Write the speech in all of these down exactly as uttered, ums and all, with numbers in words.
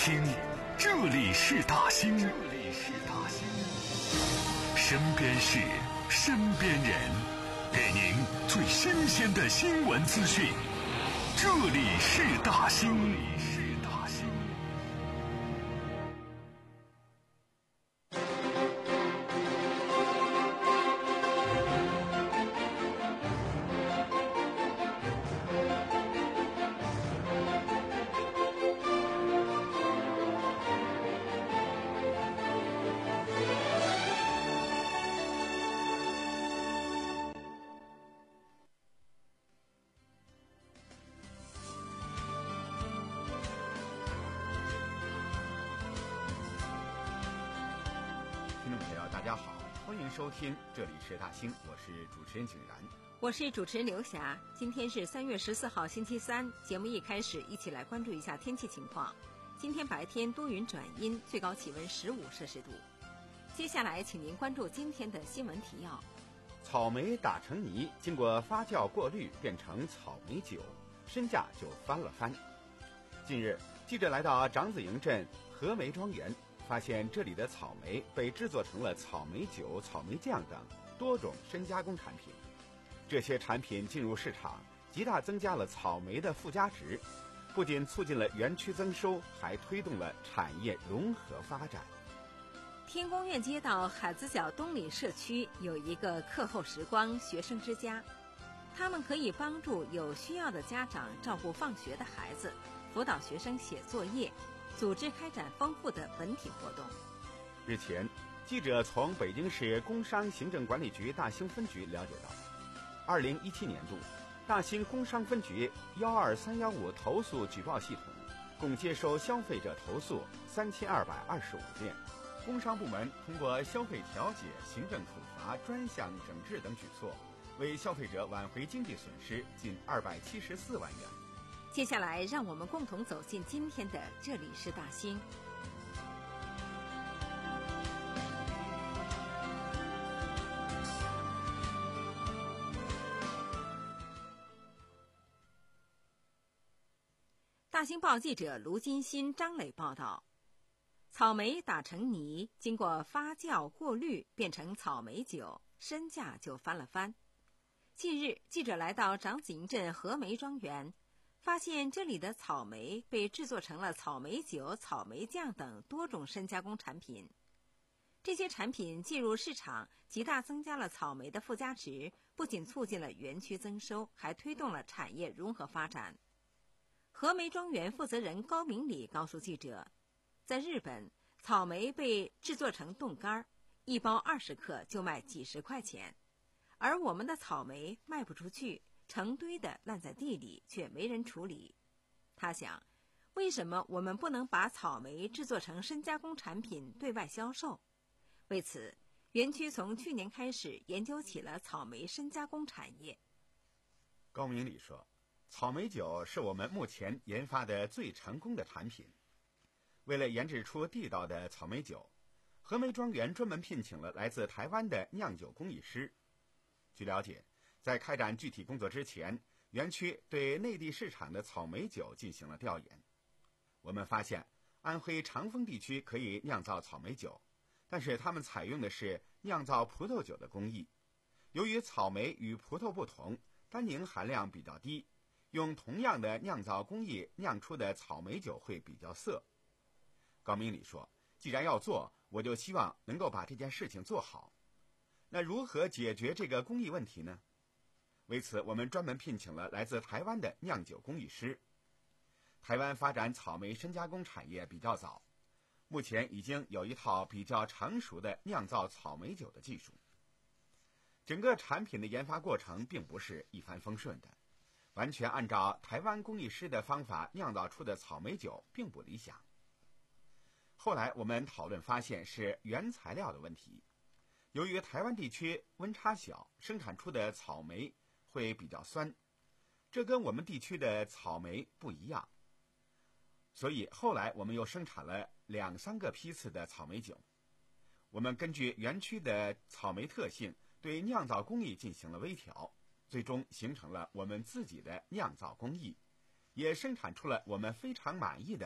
兴，这里是大兴，这里是大兴。身边事，身边人，给您最新鲜的新闻资讯。这里是大兴，这里是大兴。 听众朋友大家好，欢迎收听这里是大兴，我是主持人景然， 我是主持人刘霞。今天是三月十四号星期三，节目一开始一起来关注一下天气情况。今天白天多云转阴，最高气温十五摄氏度。接下来请您关注今天的新闻提要。 草莓打成泥，经过发酵过滤变成草莓酒，身价就翻了番。近日记者来到长子营镇和梅庄园，发现这里的草莓被制作成了草莓酒、草莓酱等多种深加工产品。这些产品进入市场，极大增加了草莓的附加值，不仅促进了园区增收，还推动了产业融合发展。 天宫院街道海子角东里社区有一个课后时光学生之家，他们可以帮助有需要的家长照顾放学的孩子，辅导学生写作业，组织开展丰富的本体活动。 日前，记者从北京市工商行政管理局大兴分局了解到，二零一七年度大兴工商分局幺二三幺五投诉举报系统共接收消费者投诉三千二百二十五件，工商部门通过消费调解、行政处罚、专项整治等举措，为消费者挽回经济损失近二百七十四万元。 接下来让我们共同走进今天的这里是大兴。大兴报记者卢金新、张磊报道，草莓打成泥，经过发酵过滤变成草莓酒，身价就翻了番。近日记者来到长子营镇和梅庄园，发现这里的草莓被制作成了草莓酒、草莓酱等多种深加工产品。这些产品进入市场，极大增加了草莓的附加值，不仅促进了园区增收，还推动了产业融合发展。和梅庄园负责人高明礼告诉记者，在日本，草莓被制作成冻干，一包二十克就卖几十块钱，而我们的草莓卖不出去，成堆的烂在地里，却没人处理。他想，为什么我们不能把草莓制作成深加工产品对外销售？为此，园区从去年开始研究起了草莓深加工产业。 高明礼说，草莓酒是我们目前研发的最成功的产品。为了研制出地道的草莓酒，和梅庄园专门聘请了来自台湾的酿酒工艺师。据了解，在开展具体工作之前，园区对内地市场的草莓酒进行了调研。我们发现，安徽长丰地区可以酿造草莓酒，但是他们采用的是酿造葡萄酒的工艺。由于草莓与葡萄不同，单宁含量比较低，用同样的酿造工艺酿出的草莓酒会比较涩。高明礼说，既然要做，我就希望能够把这件事情做好。那如何解决这个工艺问题呢？为此，我们专门聘请了来自台湾的酿酒工艺师。台湾发展草莓深加工产业比较早，目前已经有一套比较成熟的酿造草莓酒的技术。整个产品的研发过程并不是一帆风顺的，完全按照台湾工艺师的方法酿造出的草莓酒并不理想。后来我们讨论发现是原材料的问题。由于台湾地区温差小，生产出的草莓会比较酸，这跟我们地区的草莓不一样。所以后来我们又生产了两三个批次的草莓酒。我们根据园区的草莓特性，对酿造工艺进行了微调，最终形成了我们自己的酿造工艺，也生产出了我们非常满意的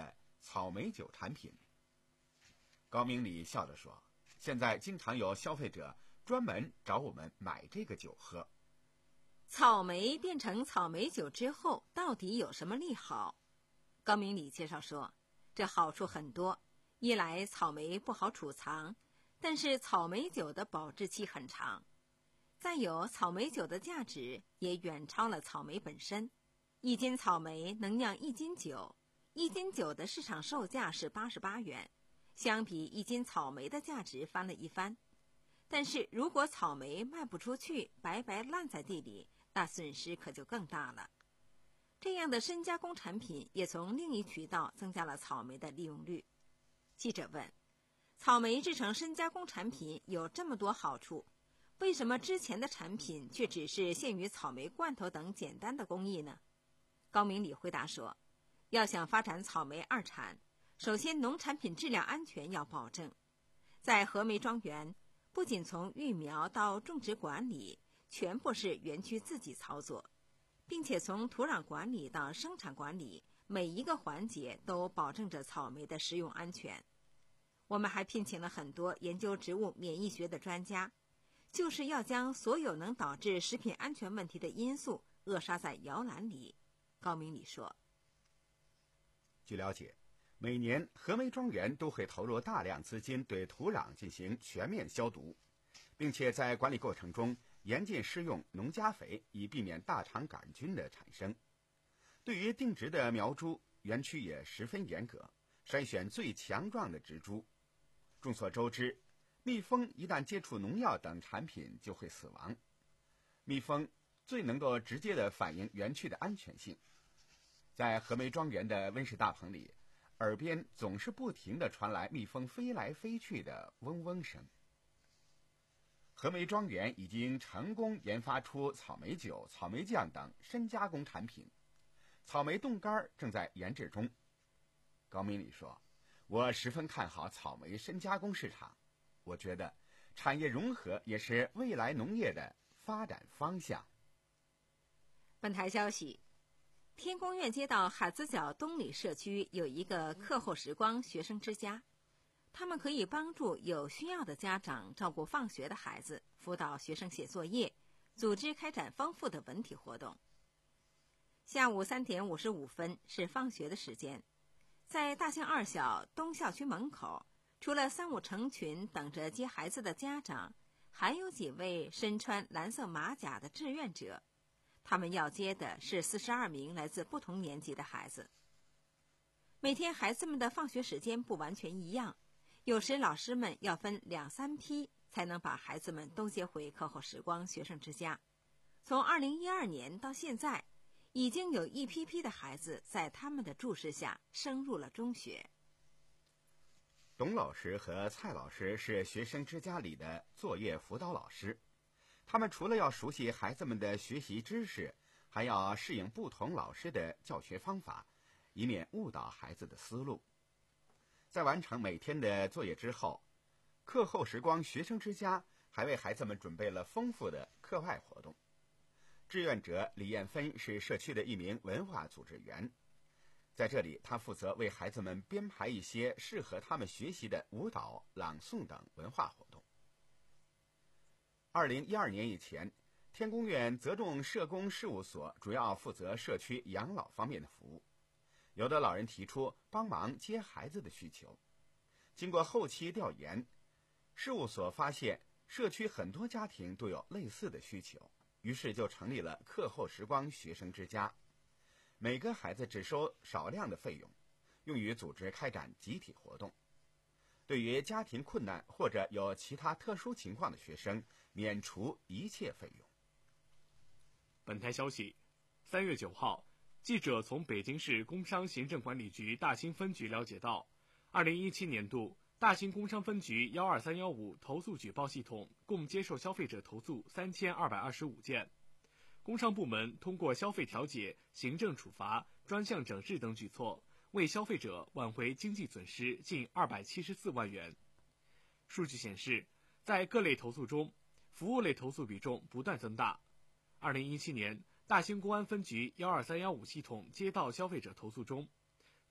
草莓酒产品。高明礼笑着说，现在经常有消费者专门找我们买这个酒喝。 草莓变成草莓酒之后，到底有什么利好？高明礼介绍说，这好处很多。一来草莓不好储藏，但是草莓酒的保质期很长。再有，草莓酒的价值也远超了草莓本身。一斤草莓能酿一斤酒，一斤酒的市场售价是八十八元，相比一斤草莓的价值翻了一番。但是如果草莓卖不出去，白白烂在地里，那损失可就更大了。这样的深加工产品也从另一渠道增加了草莓的利用率。记者问，草莓制成深加工产品有这么多好处，为什么之前的产品却只是限于草莓罐头等简单的工艺呢？高明礼回答说，要想发展草莓二产，首先农产品质量安全要保证。在和梅庄园，不仅从育苗到种植管理全部是园区自己操作，并且从土壤管理到生产管理，每一个环节都保证着草莓的食用安全。我们还聘请了很多研究植物免疫学的专家，就是要将所有能导致食品安全问题的因素扼杀在摇篮里。高明礼说， 据了解，每年和梅庄园都会投入大量资金对土壤进行全面消毒，并且在管理过程中严禁施用农加肥，以避免大肠杆菌的产生。对于定植的苗株，园区也十分严格，筛选最强壮的植株。众所周知，蜜蜂一旦接触农药等产品就会死亡，蜜蜂最能够直接地反映园区的安全性。在和梅庄园的温室大棚里，耳边总是不停地传来蜜蜂飞来飞去的嗡嗡声。和梅庄园已经成功研发出草莓酒、草莓酱等深加工产品，草莓冻干正在研制中。高明礼说，我十分看好草莓深加工市场，我觉得产业融合也是未来农业的发展方向。 本台消息，天宫院街道海子角东里社区有一个课后时光学生之家，他们可以帮助有需要的家长照顾放学的孩子，辅导学生写作业，组织开展丰富的文体活动。下午三点五十五分是放学的时间，在大兴二小东校区门口，除了三五成群等着接孩子的家长，还有几位身穿蓝色马甲的志愿者，他们要接的是四十二名来自不同年级的孩子。每天孩子们的放学时间不完全一样，有时老师们要分两三批才能把孩子们都接回课后时光学生之家。从二零一二年到现在，已经有一批批的孩子在他们的注视下升入了中学。 董老师和蔡老师是学生之家里的作业辅导老师，他们除了要熟悉孩子们的学习知识，还要适应不同老师的教学方法，以免误导孩子的思路。在完成每天的作业之后，课后时光学生之家还为孩子们准备了丰富的课外活动。志愿者李艳芬是社区的一名文化组织员，在这里他负责为孩子们编排一些适合他们学习的舞蹈、朗诵等文化活动。二零一二年以前，天宫院泽众社工事务所主要负责社区养老方面的服务，有的老人提出帮忙接孩子的需求。经过后期调研，事务所发现社区很多家庭都有类似的需求，于是就成立了课后时光学生之家，每个孩子只收少量的费用，用于组织开展集体活动。对于家庭困难或者有其他特殊情况的学生，免除一切费用。 本台消息，三月九号，记者从北京市工商行政管理局大兴分局了解到，二零一七年度大兴工商分局幺二三幺五投诉举报系统共接受消费者投诉三千二百二十五件，工商部门通过消费调解、行政处罚、专项整治等举措，为消费者挽回经济损失近二百七十四万元。数据显示，在各类投诉中，服务类投诉比重不断增大。二零一七年，大兴公安分局幺二三幺五系统接到消费者投诉中，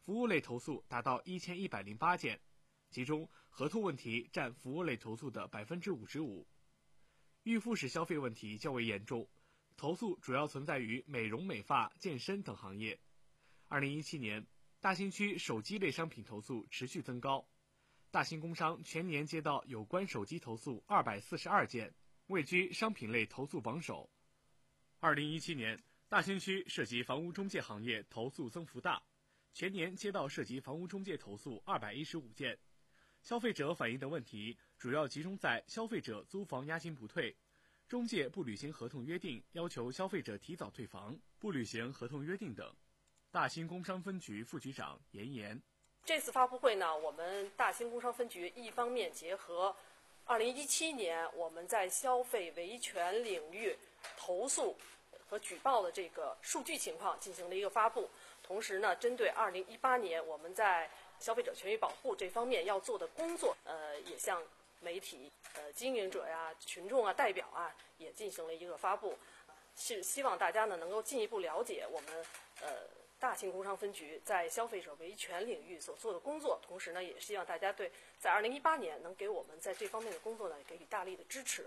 服务类投诉达到一千一百零八件，其中合同问题占服务类投诉的百分之五十五。预付式消费问题较为严重，投诉主要存在于美容美发、健身等行业。二零一七年，大兴区手机类商品投诉持续增高，大兴工商全年接到有关手机投诉二百四十二件，位居商品类投诉榜首。二零一七年，大兴区涉及房屋中介行业投诉增幅大，全年接到涉及房屋中介投诉二百一十五件。消费者反映的问题主要集中在消费者租房押金不退、中介不履行合同约定，要求消费者提早退房、不履行合同约定等。大兴工商分局副局长严岩： 这次发布会呢，我们大兴工商分局一方面结合二零一七年我们在消费维权领域投诉和举报的这个数据情况进行了一个发布，同时呢，针对二零一八年我们在消费者权益保护这方面要做的工作，呃，也向媒体、呃经营者呀、群众啊、代表啊，也进行了一个发布，是希望大家呢能够进一步了解我们呃大兴工商分局在消费者维权领域所做的工作，同时呢，也希望大家对在二零一八年能给我们在这方面的工作呢给予大力的支持。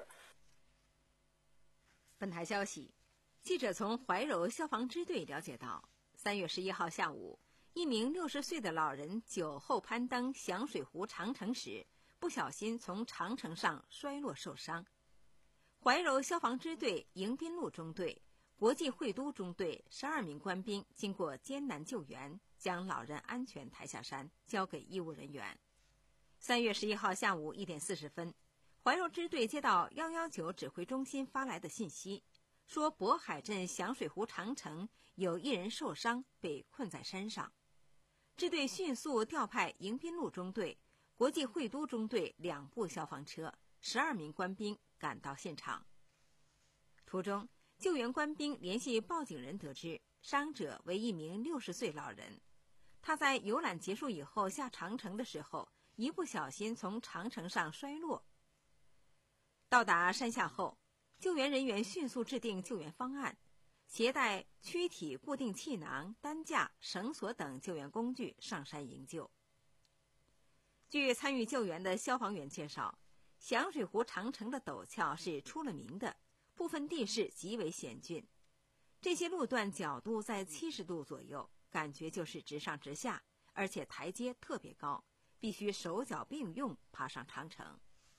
本台消息，记者从怀柔消防支队了解到，三月十一号下午，一名六十岁的老人酒后攀登响水湖长城时，不小心从长城上摔落受伤。怀柔消防支队迎宾路中队、国际会都中队十二名官兵经过艰难救援，将老人安全抬下山，交给医务人员。三月十一号下午一点四十分，怀柔支队接到一一九指挥中心发来的信息，说渤海镇响水湖长城有一人受伤，被困在山上。支队迅速调派迎宾路中队、国际会都中队两部消防车、十二名官兵赶到现场。途中，救援官兵联系报警人得知，伤者为一名六十岁老人，他在游览结束以后下长城的时候，一不小心从长城上摔落。到达山下后，救援人员迅速制定救援方案，携带躯体固定气囊、担架、绳索等救援工具上山营救。据参与救援的消防员介绍，响水湖长城的陡峭是出了名的，部分地势极为险峻，这些路段角度在七十度左右，感觉就是直上直下，而且台阶特别高，必须手脚并用爬上长城。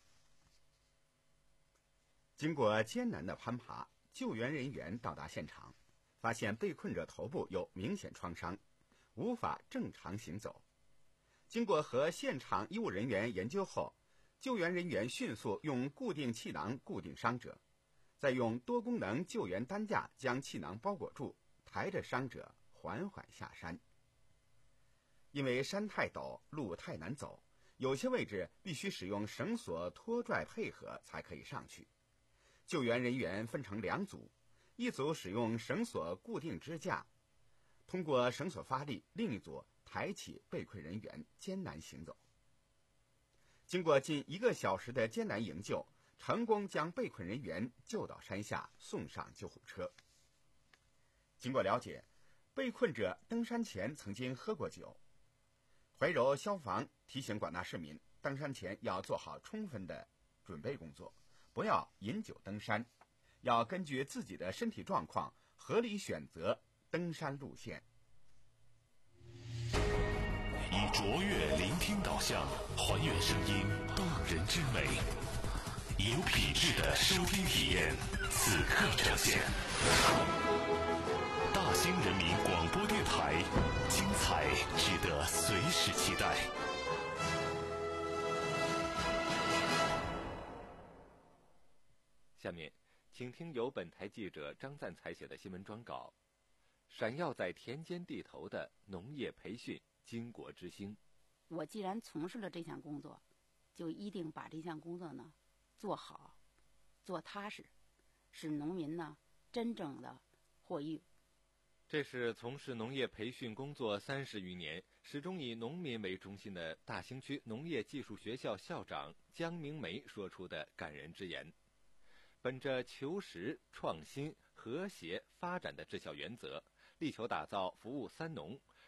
经过艰难的攀爬，救援人员到达现场，发现被困者头部有明显创伤，无法正常行走。经过和现场医务人员研究后，救援人员迅速用固定气囊固定伤者，再用多功能救援担架将气囊包裹住，抬着伤者缓缓下山。因为山太陡，路太难走，有些位置必须使用绳索拖拽配合才可以上去。救援人员分成两组，一组使用绳索固定支架，通过绳索发力，另一组抬起被困人员艰难行走。经过近一个小时的艰难营救，成功将被困人员救到山下，送上救护车。经过了解，被困者登山前曾经喝过酒。怀柔消防提醒广大市民，登山前要做好充分的准备工作，不要饮酒登山，要根据自己的身体状况合理选择登山路线。 以卓越聆听导向，还原声音动人之美，以有品质的收听体验，此刻呈现。大兴人民广播电台，精彩值得随时期待。 下面，请听由本台记者张赞采写的新闻专稿：闪耀在田间地头的农业培训巾帼之星。 我既然从事了这项工作，就一定把这项工作呢做好、做踏实，使农民呢真正的获益。 这是从事农业培训工作三十余年，始终以农民为中心的大兴区农业技术学校校长江明梅说出的感人之言。本着求实、创新、和谐、发展的治校原则，力求打造服务三农、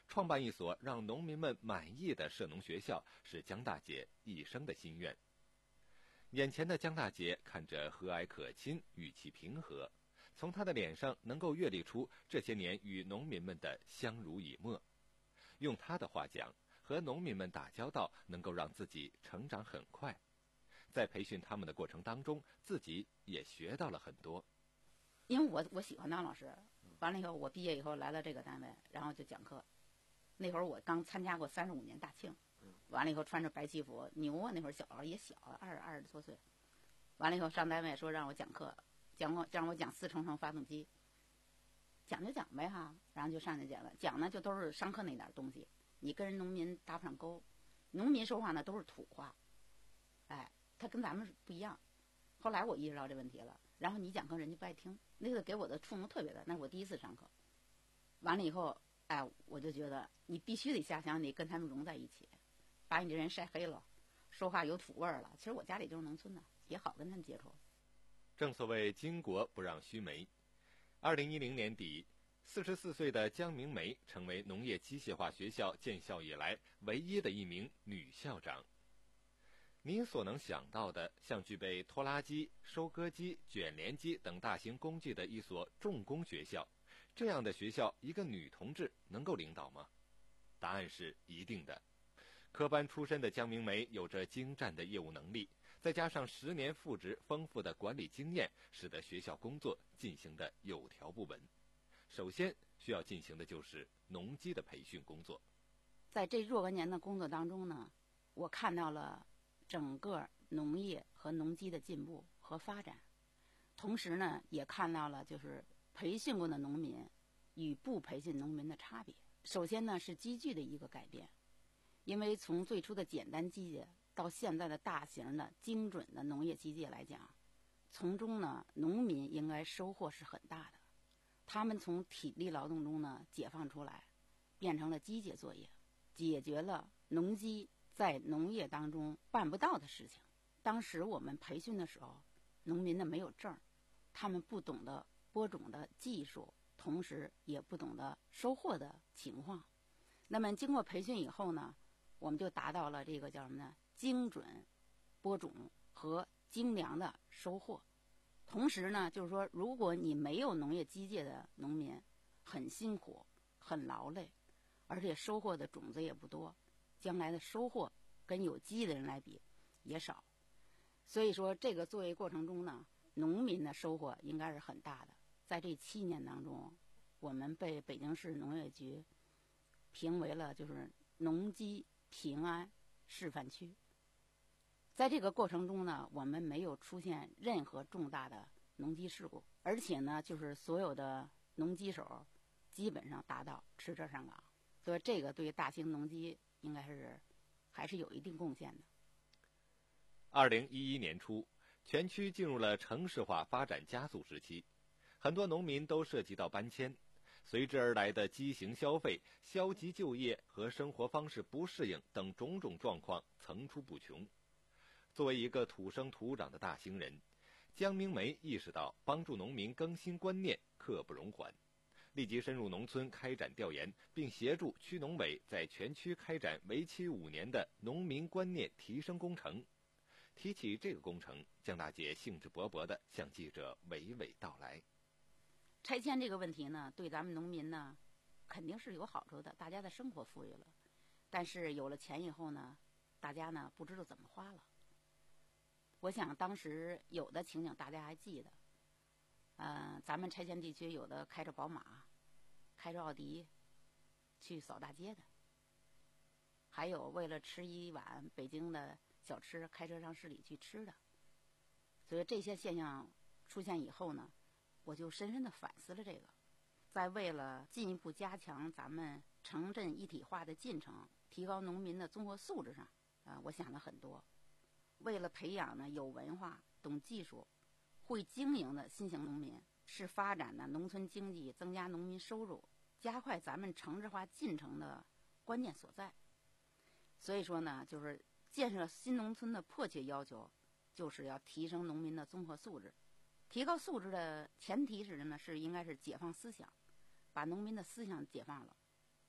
创办一所让农民们满意的社农学校是江大姐一生的心愿。眼前的江大姐看着和蔼可亲，语气平和，从她的脸上能够阅历出这些年与农民们的相濡以沫。用她的话讲，和农民们打交道能够让自己成长很快，在培训他们的过程当中，自己也学到了很多。 因为我我喜欢当老师，完了以后我毕业以后来了这个单位，然后就讲课。那会儿我刚参加过三十五年大庆，完了以后穿着白旗服，牛啊，那会儿小孩也小，二二十多岁。完了以后上单位说让我讲课，讲我让我讲四冲程发动机，讲就讲呗哈，然后就上去讲了，讲呢就都是上课那点东西，你跟人农民搭不上钩，农民说话呢都是土话，哎，他跟咱们不一样。后来我意识到这问题了，然后你讲课人家不爱听，那个给我的触动特别大，那是我第一次上课。完了以后，哎，我就觉得你必须得下乡，你跟他们融在一起，把你这人晒黑了，说话有土味儿了。其实我家里就是农村的，也好跟他们接触。 正所谓巾帼不让须眉。二零一零年底，四十四岁的江明梅成为农业机械化学校建校以来唯一的一名女校长。你所能想到的，像具备拖拉机、收割机、卷帘机等大型工具的一所重工学校，这样的学校，一个女同志能够领导吗？答案是一定的。科班出身的江明梅有着精湛的业务能力，再加上十年复职丰富的管理经验，使得学校工作进行得有条不紊。首先需要进行的就是农机的培训工作。 在这若干年的工作当中呢，我看到了整个农业和农机的进步和发展，同时呢，也看到了就是培训过的农民与不培训农民的差别。首先呢，是机具的一个改变，因为从最初的简单机械到现在的大型的精准的农业机械来讲，从中呢，农民应该收获是很大的。他们从体力劳动中呢解放出来，变成了机械作业，解决了农机在农业当中办不到的事情。当时我们培训的时候，农民呢没有证，他们不懂得播种的技术，同时也不懂得收获的情况。那么经过培训以后呢，我们就达到了这个叫什么呢？精准播种和精良的收获。同时呢，就是说，如果你没有农业机械的农民，很辛苦，很劳累，而且收获的种子也不多，将来的收获跟有机的人来比也少。所以说，这个作业过程中呢，农民的收获应该是很大的。在这七年当中，我们被北京市农业局评为了就是农机平安示范区。在这个过程中呢，我们没有出现任何重大的农机事故，而且呢，就是所有的农机手基本上达到持证上岗，所以这个对大兴农机应该是还是有一定贡献的。 二零一一年初，全区进入了城市化发展加速时期，很多农民都涉及到搬迁，随之而来的畸形消费、消极就业和生活方式不适应等种种状况层出不穷。作为一个土生土长的大兴人，江明梅意识到帮助农民更新观念刻不容缓，立即深入农村开展调研，并协助区农委在全区开展为期五年的农民观念提升工程。提起这个工程，江大姐兴致勃勃地向记者娓娓道来。 拆迁这个问题呢，对咱们农民呢，肯定是有好处的，大家的生活富裕了。但是有了钱以后呢，大家呢不知道怎么花了。我想当时有的情景大家还记得，嗯、呃，咱们拆迁地区有的开着宝马，开着奥迪去扫大街的，还有为了吃一碗北京的小吃开车上市里去吃的。所以这些现象出现以后呢，我就深深地反思了这个。在为了进一步加强咱们城镇一体化的进程，提高农民的综合素质上，啊、呃，我想了很多。为了培养呢有文化、懂技术、会经营的新型农民，是发展呢农村经济、增加农民收入、加快咱们城市化进程的关键所在。所以说呢，就是建设新农村的迫切要求，就是要提升农民的综合素质。提高素质的前提是什么呢？是应该是解放思想，把农民的思想解放了，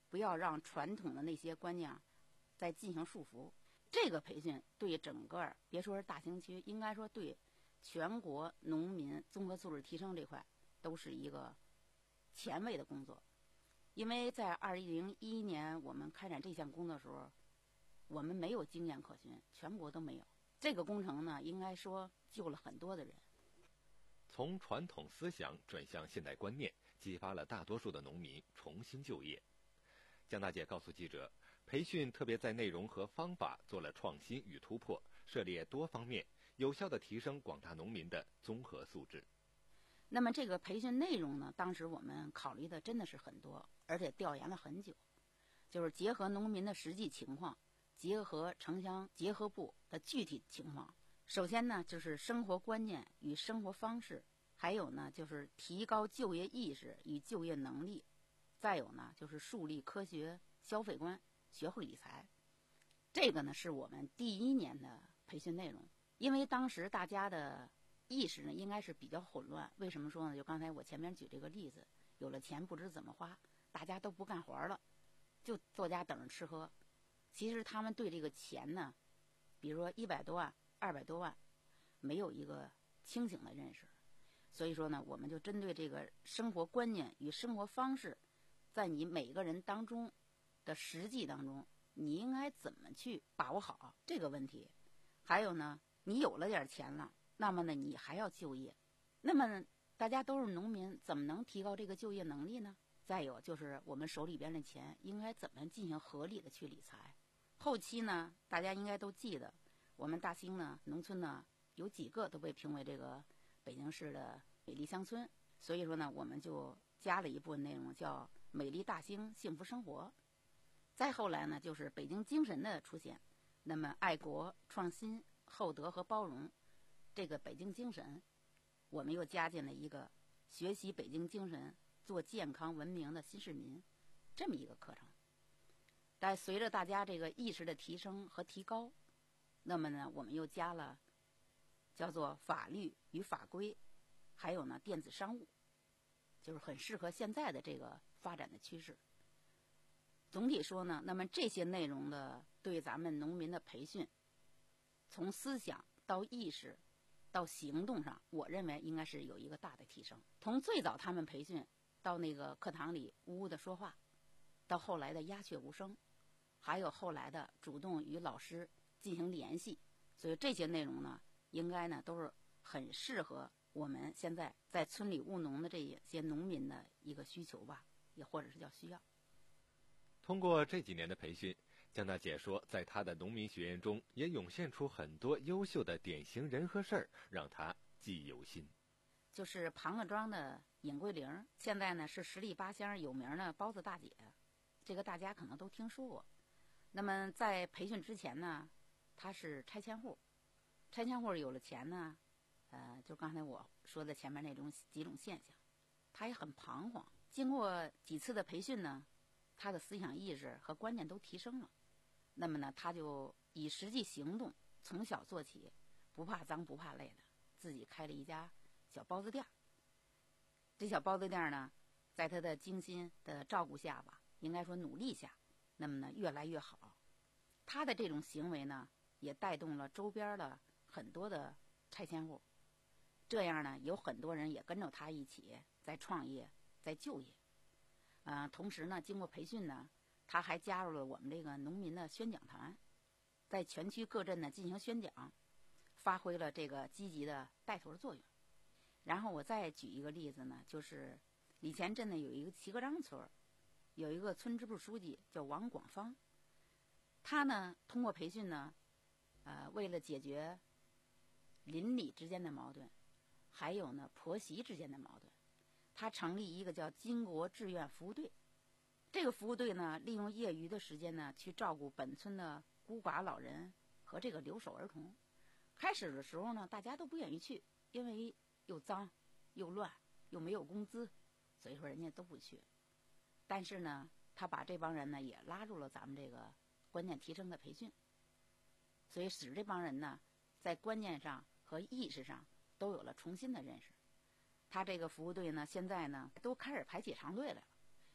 不要让传统的那些观念再进行束缚。这个培训对整个别说是大兴区，应该说对全国农民综合素质提升这块都是一个前卫的工作。因为在二零一一年我们开展这项工作的时候，我们没有经验可循，全国都没有。这个工程呢，应该说救了很多的人。 从传统思想转向现代观念，激发了大多数的农民重新就业。江大姐告诉记者，培训特别在内容和方法做了创新与突破，涉猎多方面，有效地提升广大农民的综合素质。 那么这个培训内容呢，当时我们考虑的真的是很多，而且调研了很久，就是结合农民的实际情况，结合城乡结合部的具体情况。首先呢，就是生活观念与生活方式，还有呢，就是提高就业意识与就业能力，再有呢，就是树立科学消费观，学会理财。这个呢，是我们第一年的培训内容。因为当时大家的意识呢，应该是比较混乱。为什么说呢？就刚才我前面举这个例子，有了钱不知怎么花，大家都不干活了，就坐家等着吃喝。其实他们对这个钱呢，比如说一百多万、二百多万，没有一个清醒的认识。所以说呢，我们就针对这个生活观念与生活方式，在你每个人当中的实际当中，你应该怎么去把握好这个问题。还有呢，你有了点钱了，那么呢，你还要就业。那么大家都是农民，怎么能提高这个就业能力呢？再有就是我们手里边的钱应该怎么进行合理的去理财。后期呢，大家应该都记得，我们大兴呢，农村呢有几个都被评为这个北京市的美丽乡村。所以说呢，我们就加了一部分内容，叫美丽大兴幸福生活。再后来呢，就是北京精神的出现。那么爱国、创新、厚德和包容，这个北京精神，我们又加进了一个学习北京精神，做健康文明的新市民这么一个课程。但随着大家这个意识的提升和提高，那么呢，我们又加了叫做法律与法规，还有呢电子商务，就是很适合现在的这个发展的趋势。总体说呢，那么这些内容的对咱们农民的培训，从思想到意识到行动上，我认为应该是有一个大的提升。从最早他们培训到那个课堂里呜呜的说话，到后来的鸦雀无声，还有后来的主动与老师进行联系，所以这些内容呢，应该呢都是很适合我们现在在村里务农的这些农民的一个需求吧，也或者是叫需要。 通过这几年的培训，江大姐说，在她的农民学院中也涌现出很多优秀的典型人和事儿，让她记忆犹新。 就是庞各庄的尹桂玲，现在呢是十里八乡有名的包子大姐，这个大家可能都听说过。那么在培训之前呢，她是拆迁户，拆迁户有了钱呢，呃，就刚才我说的前面那种几种现象，她也很彷徨。经过几次的培训呢，他的思想意识和观念都提升了，那么呢，他就以实际行动，从小做起，不怕脏不怕累的，自己开了一家小包子店。这小包子店呢，在他的精心的照顾下吧，应该说努力下，那么呢，越来越好。他的这种行为呢，也带动了周边的很多的拆迁户，这样呢，有很多人也跟着他一起在创业，在就业。呃，同时呢，经过培训呢，他还加入了我们这个农民的宣讲团，在全区各镇呢进行宣讲，发挥了这个积极的带头作用。然后我再举一个例子呢，就是李前镇呢有一个齐各章村，有一个村支部书记叫王广芳，他呢通过培训呢，呃，为了解决邻里之间的矛盾，还有呢婆媳之间的矛盾，他成立一个叫金国志愿服务队。这个服务队呢，利用业余的时间呢，去照顾本村的孤寡老人和这个留守儿童。开始的时候呢，大家都不愿意去，因为又脏又乱又没有工资，所以说人家都不去。但是呢，他把这帮人呢也拉入了咱们这个观念提升的培训，所以使这帮人呢在观念上和意识上都有了重新的认识。他这个服务队呢，现在呢都开始排起长队来了。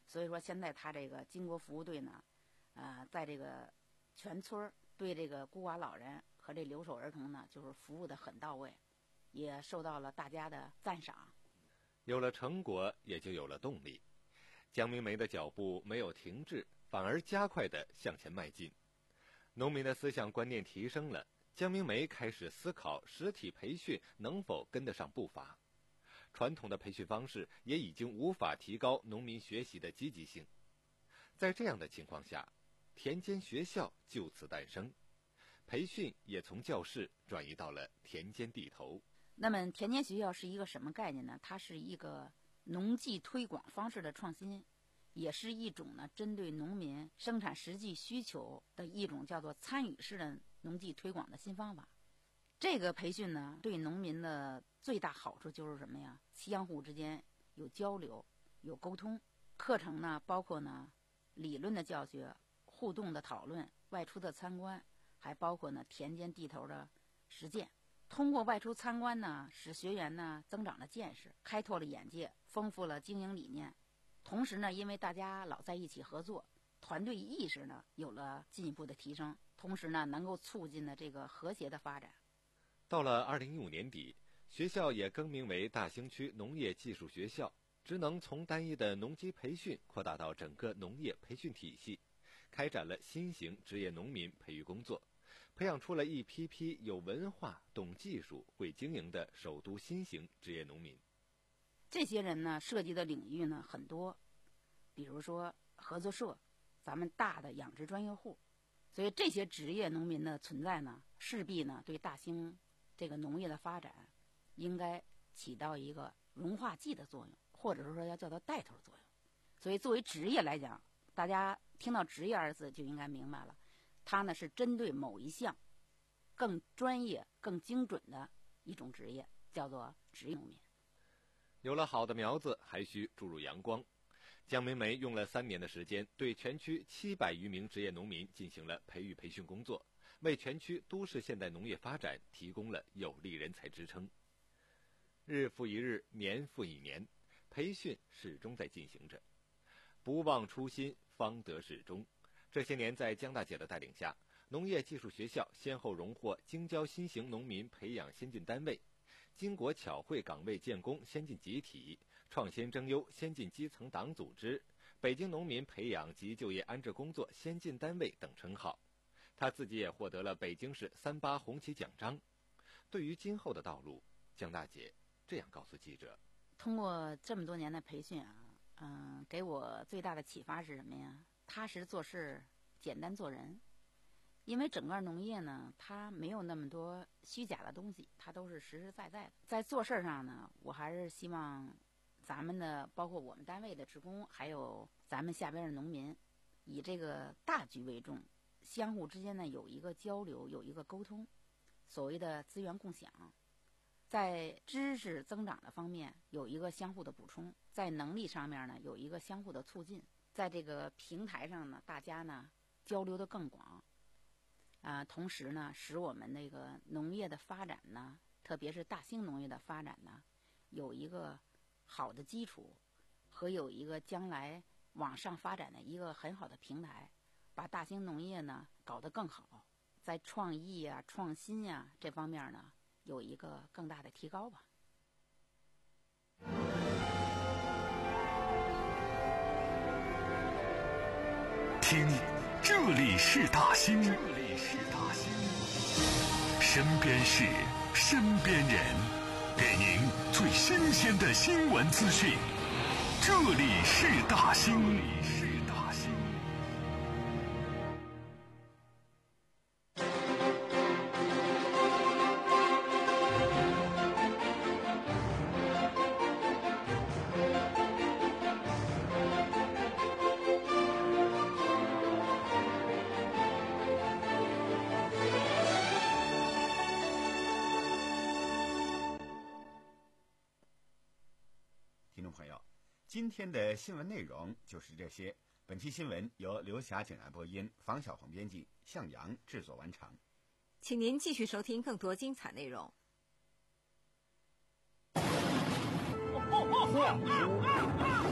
所以说现在他这个巾帼服务队呢，呃，在这个全村对这个孤寡老人和这留守儿童呢，就是服务的很到位，也受到了大家的赞赏。 有了成果，也就有了动力。江明梅的脚步没有停滞，反而加快地向前迈进。农民的思想观念提升了，江明梅开始思考实体培训能否跟得上步伐。传统的培训方式也已经无法提高农民学习的积极性。在这样的情况下，田间学校就此诞生，培训也从教室转移到了田间地头。 那么田间学校是一个什么概念呢？它是一个农技推广方式的创新，也是一种呢针对农民生产实际需求的一种叫做参与式的农技推广的新方法。这个培训呢，对农民的最大好处就是什么呀？相互之间有交流，有沟通。课程呢，包括呢理论的教学、互动的讨论、外出的参观，还包括呢田间地头的实践。通过外出参观呢，使学员呢增长了见识，开拓了眼界，丰富了经营理念。同时呢，因为大家老在一起合作，团队意识呢有了进一步的提升，同时呢能够促进了这个和谐的发展。 到了二零一五年底，学校也更名为大兴区农业技术学校，职能从单一的农机培训扩大到整个农业培训体系，开展了新型职业农民培育工作，培养出了一批批有文化、懂技术、会经营的首都新型职业农民。 这些人呢，涉及的领域呢很多，比如说合作社，咱们大的养殖专业户，所以这些职业农民的存在呢，势必呢对大兴这个农业的发展应该起到一个融化剂的作用，或者是说要叫做带头作用。所以作为职业来讲，大家听到职业二字就应该明白了，它呢是针对某一项更专业、更精准的一种职业，叫做职业农民。 有了好的苗子，还需注入阳光。江明梅用了三年的时间，对全区七百余名职业农民进行了培育培训工作，为全区都市现代农业发展提供了有力人才支撑。日复一日，年复一年，培训始终在进行着。不忘初心，方得始终。这些年，在江大姐的带领下，农业技术学校先后荣获京郊新型农民培养先进单位、金国巧慧岗位建功先进集体、创新征优先进基层党组织、北京农民培养及就业安置工作先进单位等称号。他自己也获得了北京市三八红旗奖章。对于今后的道路，江大姐这样告诉记者： 通过这么多年的培训啊，嗯、呃，给我最大的启发是什么呀？踏实做事，简单做人。因为整个农业呢，它没有那么多虚假的东西，它都是实实在在的。在做事上呢，我还是希望咱们的，包括我们单位的职工，还有咱们下边的农民，以这个大局为重，相互之间呢有一个交流，有一个沟通，所谓的资源共享，在知识增长的方面有一个相互的补充，在能力上面呢有一个相互的促进，在这个平台上呢，大家呢交流的更广。啊、呃，同时呢，使我们那个农业的发展呢，特别是大兴农业的发展呢，有一个好的基础和有一个将来往上发展的一个很好的平台，把大兴农业呢搞得更好，在创意啊、创新啊这方面呢，有一个更大的提高吧。 听，这里是大兴。身边事，身边人，给您最新鲜的新闻资讯。这里是大兴。 今天的新闻内容就是这些。本期新闻由刘霞简爱播音，房小红编辑，向阳制作完成。 请您继续收听更多精彩内容。 嚯！